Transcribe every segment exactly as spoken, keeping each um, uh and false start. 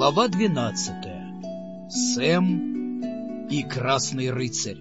Глава двенадцатая. Сэм и Красный рыцарь.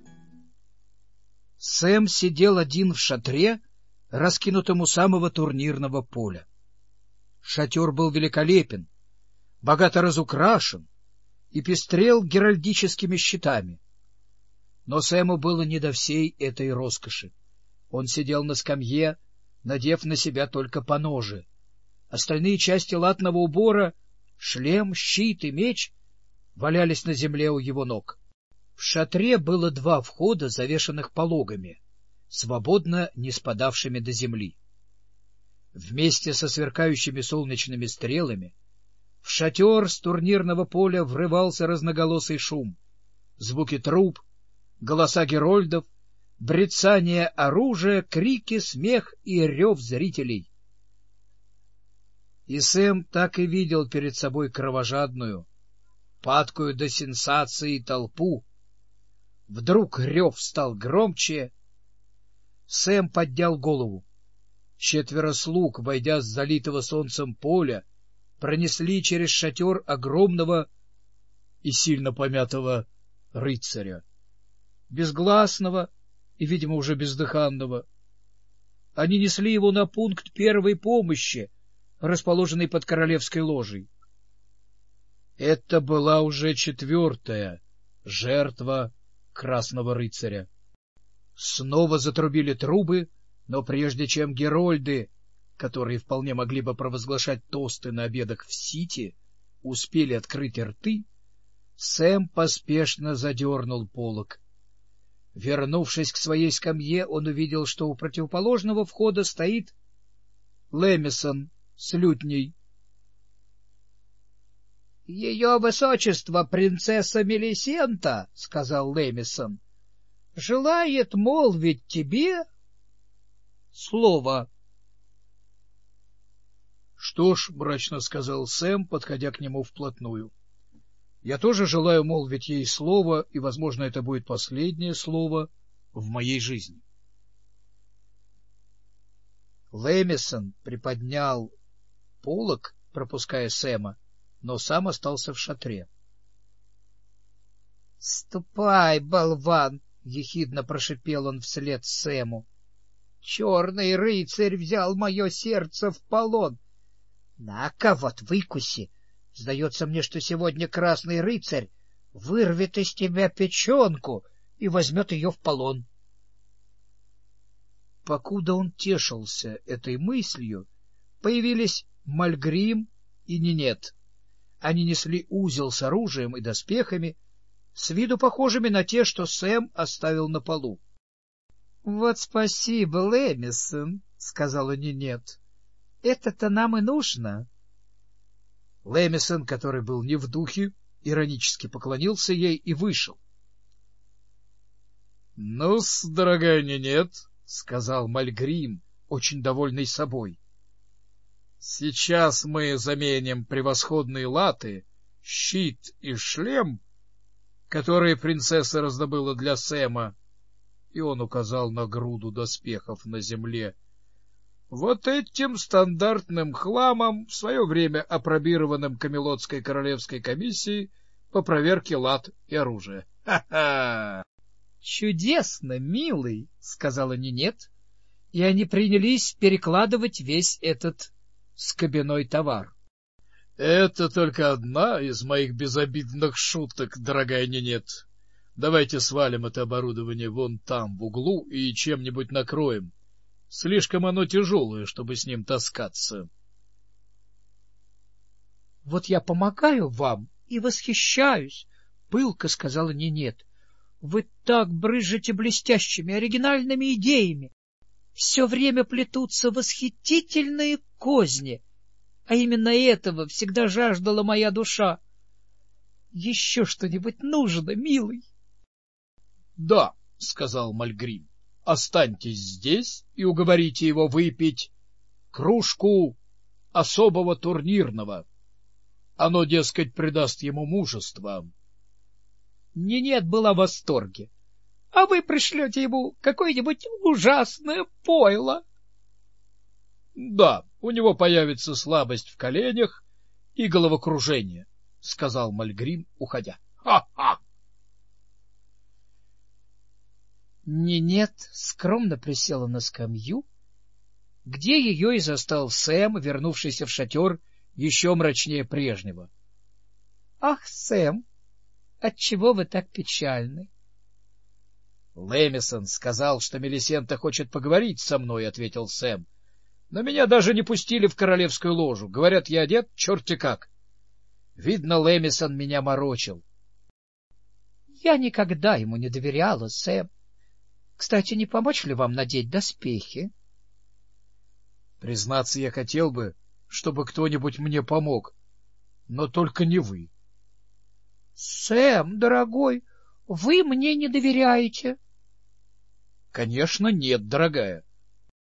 Сэм сидел один в шатре, раскинутом у самого турнирного поля. Шатер был великолепен, богато разукрашен и пестрел геральдическими щитами. Но Сэму было не до всей этой роскоши. Он сидел на скамье, надев на себя только поножи. Остальные части латного убора — шлем, щит и меч — валялись на земле у его ног. В шатре было два входа, завешанных пологами, свободно не спадавшими до земли. Вместе со сверкающими солнечными стрелами в шатер с турнирного поля врывался разноголосый шум: звуки труб, голоса герольдов, брецание оружия, крики, смех и рев зрителей. И Сэм так и видел перед собой кровожадную, падкую до сенсации толпу. Вдруг рев стал громче. Сэм поднял голову. Четверо слуг, войдя с залитого солнцем поля, пронесли через шатер огромного и сильно помятого рыцаря, безгласного и, видимо, уже бездыханного. Они несли его на пункт первой помощи, расположенный под королевской ложей. Это была уже четвертая жертва Красного рыцаря. Снова затрубили трубы, но прежде чем герольды, которые вполне могли бы провозглашать тосты на обедах в Сити, успели открыть рты, Сэм поспешно задернул полог. Вернувшись к своей скамье, он увидел, что у противоположного входа стоит Лэмисон с лютней. — Ее высочество, принцесса Мелисента, — сказал Лэмисон, — желает молвить тебе слово. — Что ж, — мрачно сказал Сэм, подходя к нему вплотную, — я тоже желаю молвить ей слово, и, возможно, это будет последнее слово в моей жизни. Лэмисон приподнял полог, пропуская Сэма, но сам остался в шатре. — Ступай, болван! — ехидно прошипел он вслед Сэму. — Черный рыцарь взял мое сердце в полон. На-ка, вот выкуси! Сдается мне, что сегодня Красный рыцарь вырвет из тебя печенку и возьмет ее в полон. Покуда он тешился этой мыслью, появились Мальгрим и Нинет. Они несли узел с оружием и доспехами, с виду похожими на те, что Сэм оставил на полу. — Вот спасибо, Лэмисон, — сказала Нинет. — Это-то нам и нужно. Лэмисон, который был не в духе, иронически поклонился ей и вышел. — Ну-с, дорогая Нинет, — сказал Мальгрим, очень довольный собой, — сейчас мы заменим превосходные латы, щит и шлем, которые принцесса раздобыла для Сэма, и он указал на груду доспехов на земле, вот этим стандартным хламом, в свое время апробированным Камелотской королевской комиссией по проверке лат и оружия. Ха-ха! — Чудесно, милый, — сказала Нинет, и они принялись перекладывать весь этот скобяной товар. — Это только одна из моих безобидных шуток, дорогая Нинет. Давайте свалим это оборудование вон там, в углу, и чем-нибудь накроем. Слишком оно тяжелое, чтобы с ним таскаться. — Вот я помогаю вам и восхищаюсь, — пылко сказала Нинет. — Вы так брызжете блестящими, оригинальными идеями. Все время плетутся восхитительные козни, а именно этого всегда жаждала моя душа. Еще что-нибудь нужно, милый? — Да, — сказал Мальгрим. — Останьтесь здесь и уговорите его выпить кружку особого турнирного. Оно, дескать, придаст ему мужество. Нинет была в восторге. — А вы пришлете ему какое-нибудь ужасное пойло. — Да, у него появится слабость в коленях и головокружение. сказал Мальгрим, уходя. Ха-ха! Нинет скромно присела на скамью, где ее и застал Сэм, вернувшийся в шатер еще мрачнее прежнего. — Ах, Сэм, отчего вы так печальны? — Лэмисон сказал, что Мелисента хочет поговорить со мной, — ответил Сэм. — Но меня даже не пустили в королевскую ложу. Говорят, я одет черти как. Видно, Лэмисон меня морочил. — Я никогда ему не доверяла, Сэм. Кстати, не помочь ли вам надеть доспехи? — Признаться, я хотел бы, чтобы кто-нибудь мне помог, но только не вы. — Сэм, дорогой, вы мне не доверяете. — Конечно, нет, дорогая.